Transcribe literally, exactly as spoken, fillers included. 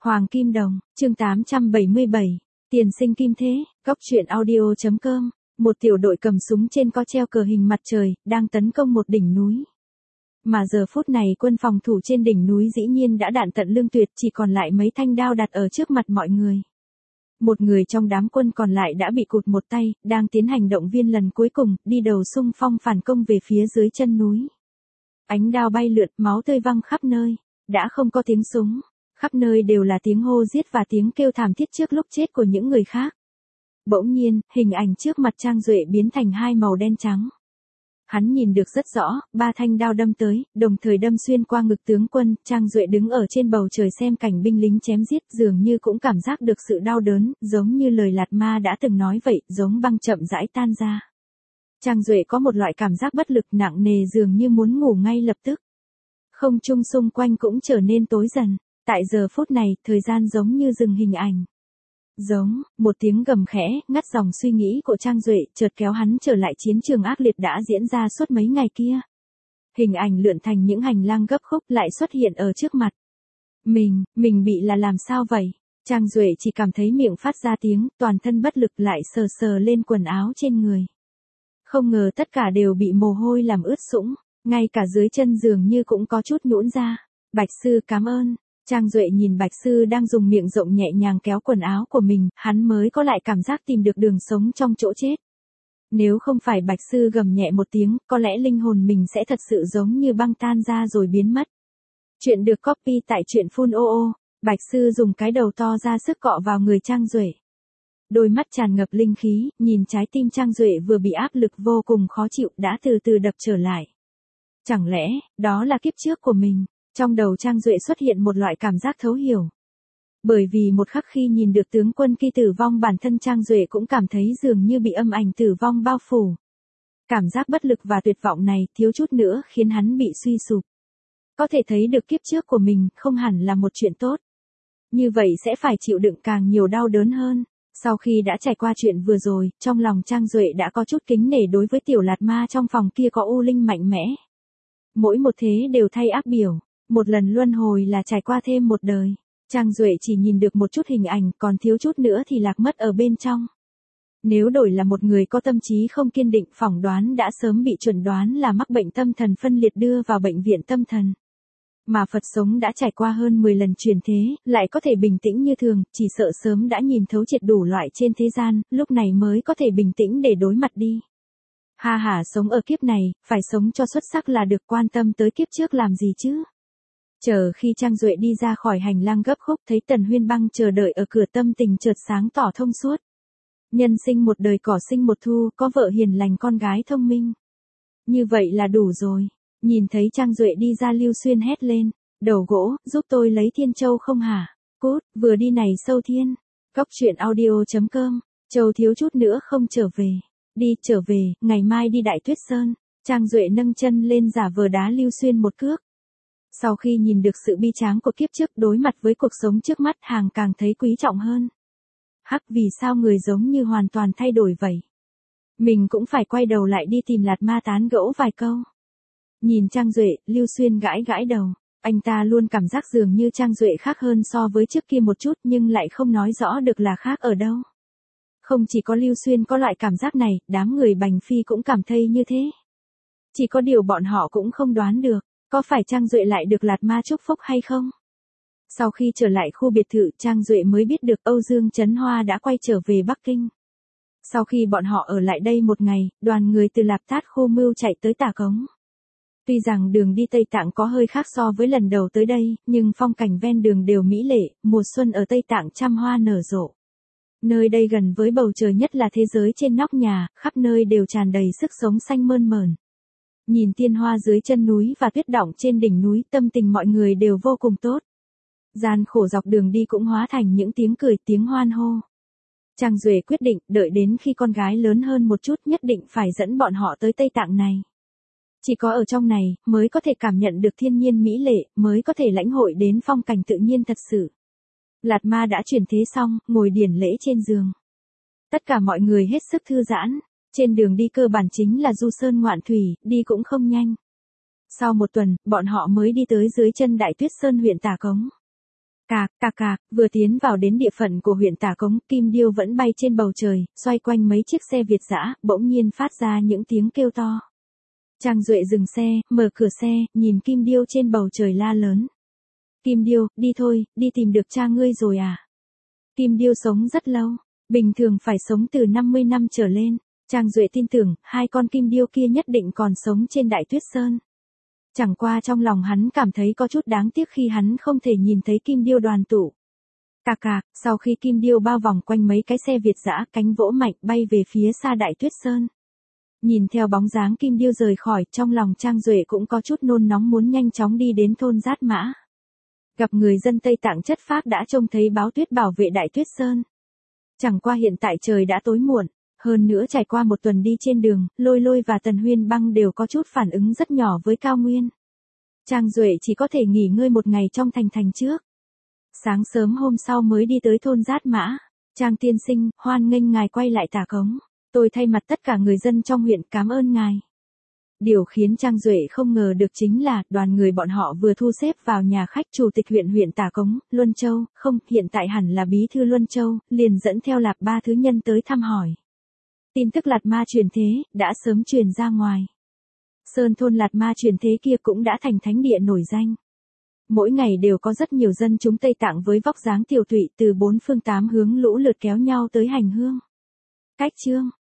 Hoàng Kim Đồng, chương tám trăm bảy mươi bảy, Tiền sinh kim thế, góc truyện audio chấm com, một tiểu đội cầm súng trên có treo cờ hình mặt trời, đang tấn công một đỉnh núi. Mà giờ phút này quân phòng thủ trên đỉnh núi dĩ nhiên đã đạn tận lương tuyệt, chỉ còn lại mấy thanh đao đặt ở trước mặt mọi người. Một người trong đám quân còn lại đã bị cụt một tay, đang tiến hành động viên lần cuối cùng, đi đầu xung phong phản công về phía dưới chân núi. Ánh đao bay lượn, máu tươi văng khắp nơi, đã không có tiếng súng. Khắp nơi đều là tiếng hô giết và tiếng kêu thảm thiết trước lúc chết của những người khác. Bỗng nhiên, hình ảnh trước mặt Trang Duệ biến thành hai màu đen trắng. Hắn nhìn được rất rõ, ba thanh đao đâm tới, đồng thời đâm xuyên qua ngực tướng quân. Trang Duệ đứng ở trên bầu trời xem cảnh binh lính chém giết, dường như cũng cảm giác được sự đau đớn, giống như lời Lạt Ma đã từng nói vậy, giống băng chậm rãi tan ra. Trang Duệ có một loại cảm giác bất lực nặng nề, dường như muốn ngủ ngay lập tức. Không trung xung quanh cũng trở nên tối dần. Tại giờ phút này, thời gian giống như dừng hình ảnh. Giống, một tiếng gầm khẽ, ngắt dòng suy nghĩ của Trang Duệ, chợt kéo hắn trở lại chiến trường ác liệt đã diễn ra suốt mấy ngày kia. Hình ảnh lượn thành những hành lang gấp khúc lại xuất hiện ở trước mặt. Mình, mình bị là làm sao vậy? Trang Duệ chỉ cảm thấy miệng phát ra tiếng, toàn thân bất lực lại sờ sờ lên quần áo trên người. Không ngờ tất cả đều bị mồ hôi làm ướt sũng, ngay cả dưới chân dường như cũng có chút nhũn ra. Bạch sư cảm ơn. Trang Duệ nhìn Bạch sư đang dùng miệng rộng nhẹ nhàng kéo quần áo của mình, hắn mới có lại cảm giác tìm được đường sống trong chỗ chết. Nếu không phải Bạch sư gầm nhẹ một tiếng, có lẽ linh hồn mình sẽ thật sự giống như băng tan ra rồi biến mất. Chuyện được copy tại truyện Full ô ô. Bạch sư dùng cái đầu to ra sức cọ vào người Trang Duệ. Đôi mắt tràn ngập linh khí, nhìn trái tim Trang Duệ vừa bị áp lực vô cùng khó chịu đã từ từ đập trở lại. Chẳng lẽ, đó là kiếp trước của mình? Trong đầu Trang Duệ xuất hiện một loại cảm giác thấu hiểu. Bởi vì một khắc khi nhìn được tướng quân kia tử vong, bản thân Trang Duệ cũng cảm thấy dường như bị âm ảnh tử vong bao phủ. Cảm giác bất lực và tuyệt vọng này thiếu chút nữa khiến hắn bị suy sụp. Có thể thấy được kiếp trước của mình không hẳn là một chuyện tốt. Như vậy sẽ phải chịu đựng càng nhiều đau đớn hơn. Sau khi đã trải qua chuyện vừa rồi, trong lòng Trang Duệ đã có chút kính nể đối với tiểu Lạt Ma trong phòng kia có u linh mạnh mẽ. Mỗi một thế đều thay áp biểu. Một lần luân hồi là trải qua thêm một đời. Trang Duệ chỉ nhìn được một chút hình ảnh, còn thiếu chút nữa thì lạc mất ở bên trong. Nếu đổi là một người có tâm trí không kiên định, phỏng đoán đã sớm bị chuẩn đoán là mắc bệnh tâm thần phân liệt đưa vào bệnh viện tâm thần. Mà Phật sống đã trải qua hơn mười lần chuyển thế, lại có thể bình tĩnh như thường, chỉ sợ sớm đã nhìn thấu triệt đủ loại trên thế gian, lúc này mới có thể bình tĩnh để đối mặt đi. Ha ha, sống ở kiếp này, phải sống cho xuất sắc là được, quan tâm tới kiếp trước làm gì chứ? Chờ khi Trang Duệ đi ra khỏi hành lang gấp khúc, thấy Tần Huyên Băng chờ đợi ở cửa, tâm tình chợt sáng tỏ thông suốt. Nhân sinh một đời cỏ sinh một thu, có vợ hiền lành con gái thông minh. Như vậy là đủ rồi. Nhìn thấy Trang Duệ đi ra, Lưu Xuyên hét lên. Đầu gỗ, giúp tôi lấy Thiên Châu không hả? Cút, vừa đi này sâu thiên. Góc truyện audio chấm com, Châu thiếu chút nữa không trở về. Đi, trở về, ngày mai đi Đại Tuyết Sơn. Trang Duệ nâng chân lên giả vờ đá Lưu Xuyên một cước. Sau khi nhìn được sự bi tráng của kiếp trước, đối mặt với cuộc sống trước mắt, hàng càng thấy quý trọng hơn. Hắc, vì sao người giống như hoàn toàn thay đổi vậy? Mình cũng phải quay đầu lại đi tìm Lạt Ma tán gẫu vài câu. Nhìn Trang Duệ, Lưu Xuyên gãi gãi đầu. Anh ta luôn cảm giác dường như Trang Duệ khác hơn so với trước kia một chút, nhưng lại không nói rõ được là khác ở đâu. Không chỉ có Lưu Xuyên có loại cảm giác này, đám người Bành Phi cũng cảm thấy như thế. Chỉ có điều bọn họ cũng không đoán được. Có phải Trang Duệ lại được Lạt Ma chúc phúc hay không? Sau khi trở lại khu biệt thự, Trang Duệ mới biết được Âu Dương Chấn Hoa đã quay trở về Bắc Kinh. Sau khi bọn họ ở lại đây một ngày, đoàn người từ Lạp Tát Khu Mưu chạy tới Tả Cống. Tuy rằng đường đi Tây Tạng có hơi khác so với lần đầu tới đây, nhưng phong cảnh ven đường đều mỹ lệ, mùa xuân ở Tây Tạng trăm hoa nở rộ. Nơi đây gần với bầu trời, nhất là thế giới trên nóc nhà, khắp nơi đều tràn đầy sức sống xanh mơn mởn. Nhìn tiên hoa dưới chân núi và tuyết đọng trên đỉnh núi, tâm tình mọi người đều vô cùng tốt. Gian khổ dọc đường đi cũng hóa thành những tiếng cười, tiếng hoan hô. Trang Duệ quyết định, đợi đến khi con gái lớn hơn một chút nhất định phải dẫn bọn họ tới Tây Tạng này. Chỉ có ở trong này, mới có thể cảm nhận được thiên nhiên mỹ lệ, mới có thể lãnh hội đến phong cảnh tự nhiên thật sự. Lạt Ma đã chuyển thế xong, ngồi điển lễ trên giường. Tất cả mọi người hết sức thư giãn. Trên đường đi cơ bản chính là du sơn ngoạn thủy, đi cũng không nhanh. Sau một tuần, bọn họ mới đi tới dưới chân Đại Tuyết Sơn huyện Tả Cống. Cạc, cạc cạc, vừa tiến vào đến địa phận của huyện Tả Cống, kim điêu vẫn bay trên bầu trời, xoay quanh mấy chiếc xe Việt dã, bỗng nhiên phát ra những tiếng kêu to. Trang Duệ dừng xe, mở cửa xe, nhìn kim điêu trên bầu trời la lớn. Kim điêu, đi thôi, đi tìm được cha ngươi rồi à? Kim điêu sống rất lâu, bình thường phải sống từ năm mươi năm trở lên. Trang Duệ tin tưởng, hai con kim điêu kia nhất định còn sống trên Đại Tuyết Sơn. Chẳng qua trong lòng hắn cảm thấy có chút đáng tiếc khi hắn không thể nhìn thấy kim điêu đoàn tụ. Cạc cạc, sau khi kim điêu bao vòng quanh mấy cái xe Việt dã, cánh vỗ mạnh bay về phía xa Đại Tuyết Sơn. Nhìn theo bóng dáng kim điêu rời khỏi, trong lòng Trang Duệ cũng có chút nôn nóng muốn nhanh chóng đi đến thôn Giát Mã. Gặp người dân Tây Tạng chất phác đã trông thấy báo tuyết bảo vệ Đại Tuyết Sơn. Chẳng qua hiện tại trời đã tối muộn, hơn nữa trải qua một tuần đi trên đường, Lôi Lôi và Tần Huyên Băng đều có chút phản ứng rất nhỏ với cao nguyên. Trang Duệ chỉ có thể nghỉ ngơi một ngày trong thành thành trước. Sáng sớm hôm sau mới đi tới thôn Giát Mã. Trang tiên sinh, hoan nghênh ngài quay lại Tả Cống. Tôi thay mặt tất cả người dân trong huyện cảm ơn ngài. Điều khiến Trang Duệ không ngờ được chính là, đoàn người bọn họ vừa thu xếp vào nhà khách chủ tịch huyện huyện Tả Cống, Luân Châu, không, hiện tại hẳn là bí thư Luân Châu, liền dẫn theo Lạp Ba thứ nhân tới thăm hỏi. Tin tức Lạt Ma truyền thế, đã sớm truyền ra ngoài. Sơn thôn Lạt Ma truyền thế kia cũng đã thành thánh địa nổi danh. Mỗi ngày đều có rất nhiều dân chúng Tây Tạng với vóc dáng tiểu tụy từ bốn phương tám hướng lũ lượt kéo nhau tới hành hương. Cách chương